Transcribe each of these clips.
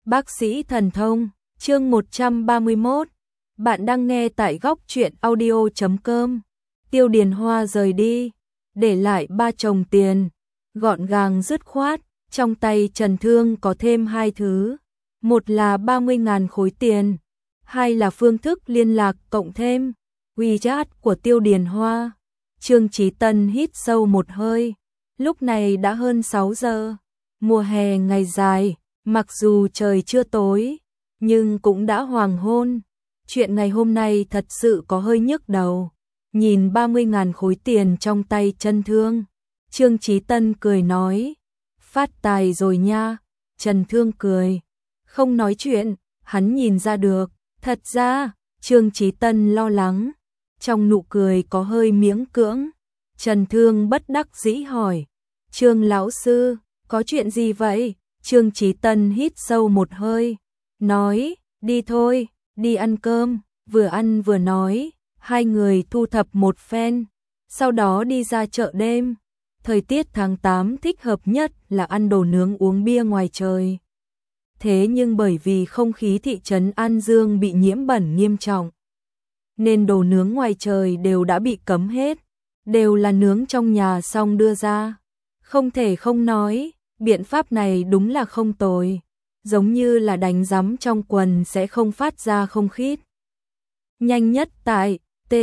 Bác sĩ thần thông, chương 131. Bạn đang nghe tại góc truyện audio.com. Tiêu Điền Hoa rời đi, để lại 3 chồng tiền, gọn gàng dứt khoát. Trong tay Trần Thương có thêm 2 thứ, một là 30.000 khối tiền, hai là phương thức liên lạc cộng thêm WeChat của Tiêu Điền Hoa. Trương Chí Tân hít sâu một hơi. Lúc này đã hơn 6 giờ, mùa hè ngày dài, mặc dù trời chưa tối, nhưng cũng đã hoàng hôn. Chuyện ngày hôm nay thật sự có hơi nhức đầu. Nhìn 30.000 khối tiền trong tay Trần Thương, Trương Chí Tân cười nói, phát tài rồi nha. Trần Thương cười, không nói chuyện, hắn nhìn ra được. Thật ra, Trương Chí Tân lo lắng, trong nụ cười có hơi miễn cưỡng. Trần Thương bất đắc dĩ hỏi, Trương lão sư, có chuyện gì vậy? Trương Chí Tân hít sâu một hơi, nói, đi thôi, đi ăn cơm. Vừa ăn vừa nói, hai người thu thập một phen, sau đó đi ra chợ đêm. Thời tiết tháng 8 thích hợp nhất là ăn đồ nướng uống bia ngoài trời. Thế nhưng bởi vì không khí thị trấn An Dương bị nhiễm bẩn nghiêm trọng, nên đồ nướng ngoài trời đều đã bị cấm hết, đều là nướng trong nhà xong đưa ra. Không thể không nói, biện pháp này đúng là không tồi, giống như là đánh rắm trong quần sẽ không phát ra không khí. Nhanh nhất tại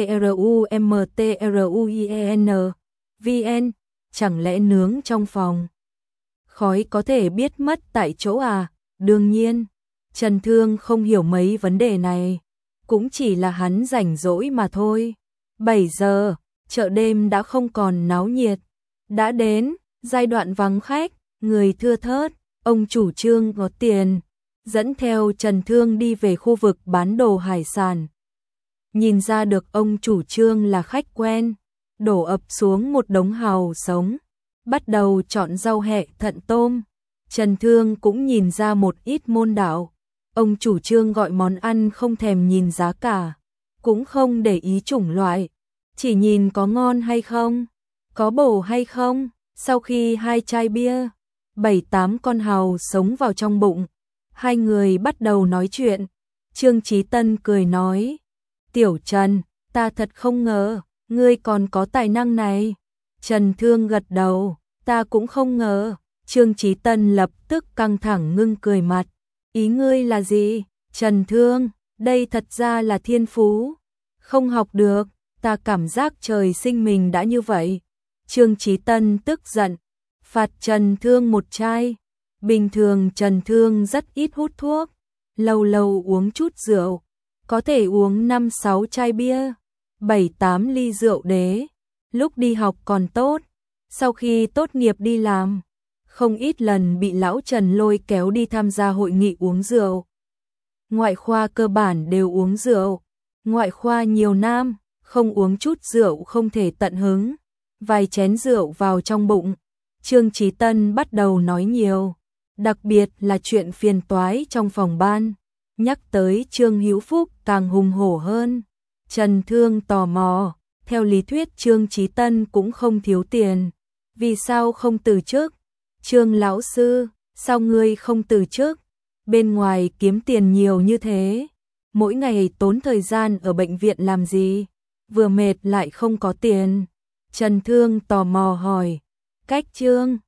TRUMTRUIEN VN, chẳng lẽ nướng trong phòng khói có thể biết mất tại chỗ à? Đương nhiên, Trần Thương không hiểu mấy vấn đề này, cũng chỉ là hắn rảnh rỗi mà thôi. 7 giờ, chợ đêm đã không còn náo nhiệt, đã đến giai đoạn vắng khách, người thưa thớt. Ông chủ Trương có tiền, dẫn theo Trần Thương đi về khu vực bán đồ hải sản. Nhìn ra được ông chủ Trương là khách quen, đổ ập xuống một đống hàu sống, bắt đầu chọn rau hẹ thận tôm. Trần Thương cũng nhìn ra một ít môn đạo. Ông chủ Trương gọi món ăn không thèm nhìn giá cả, cũng không để ý chủng loại, chỉ nhìn có ngon hay không, có bổ hay không. Sau khi 2 chai bia, 7-8 con hàu sống vào trong bụng, hai người bắt đầu nói chuyện. Trương Chí Tân cười nói, Tiểu Trần, ta thật không ngờ, ngươi còn có tài năng này. Trần Thương gật đầu, ta cũng không ngờ. Trương Chí Tân lập tức căng thẳng ngưng cười mặt, ý ngươi là gì? Trần Thương, đây thật ra là thiên phú, không học được, ta cảm giác trời sinh mình đã như vậy. Trương Chí Tân tức giận, phạt Trần Thương 1 chai. Bình thường Trần Thương rất ít hút thuốc, lâu lâu uống chút rượu, có thể uống 5-6 chai bia, 7-8 ly rượu đế. Lúc đi học còn tốt, sau khi tốt nghiệp đi làm, không ít lần bị lão Trần lôi kéo đi tham gia hội nghị uống rượu. Ngoại khoa cơ bản đều uống rượu, ngoại khoa nhiều nam, không uống chút rượu không thể tận hứng. Vài chén rượu vào trong bụng, Trương Chí Tân bắt đầu nói nhiều, đặc biệt là chuyện phiền toái trong phòng ban. Nhắc tới Trương Hữu Phúc càng hùng hổ hơn. Trần Thương tò mò, theo lý thuyết Trương Chí Tân cũng không thiếu tiền, vì sao không từ chức? Trương lão sư, sao ngươi không từ chức? Bên ngoài kiếm tiền nhiều như thế, mỗi ngày tốn thời gian ở bệnh viện làm gì? Vừa mệt lại không có tiền. Trần Thương tò mò hỏi, cách Trương